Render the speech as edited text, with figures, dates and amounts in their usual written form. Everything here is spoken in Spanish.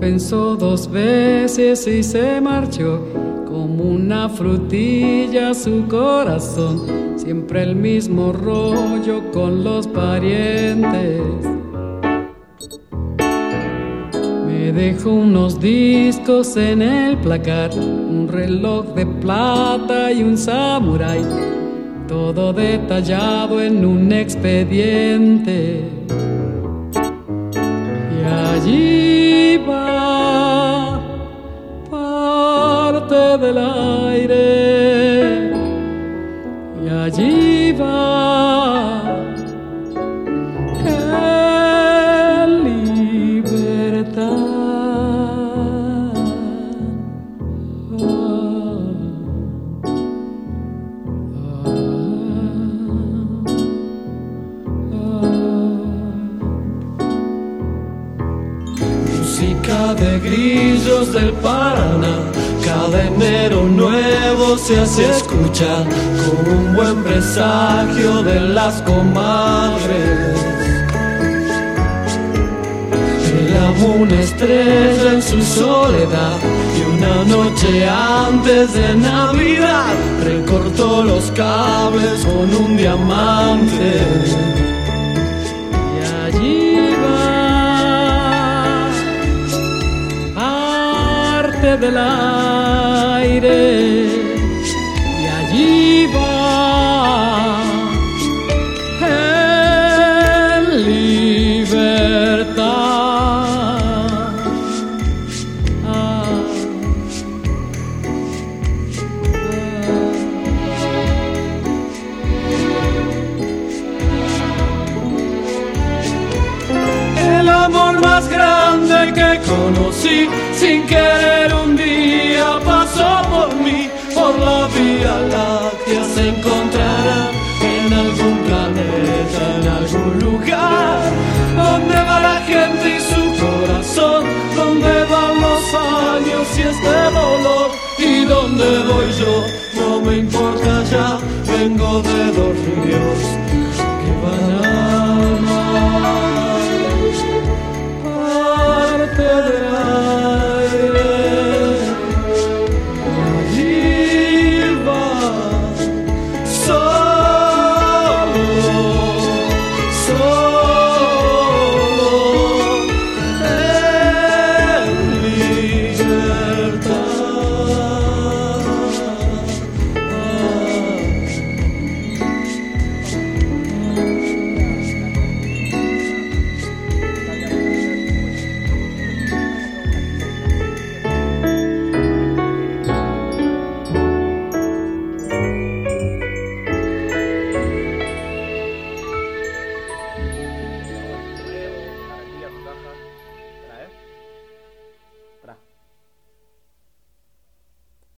pensó dos veces y se marchó como una frutilla su corazón. Siempre el mismo rollo con los parientes. Me dejó unos discos en el placar, un reloj de plata y un samurái, todo detallado en un expediente. Y allí va parte del aire, y allí va qué libertad. Música de grillos del Paraná, cada enero nuevo se hace escuchar como un buen presagio de las comadres. Clavó una estrella en su soledad y una noche antes de Navidad recortó los cables con un diamante. Y allí del aire, y allí va en libertad. El amor más grande que conocí, sin querer un día pasó por mí. Por la Vía Láctea se encontrarán en algún planeta, en algún lugar, donde va la gente y su corazón, donde van los años y este dolor. Y donde voy yo, no me importa ya, vengo de dos ríos.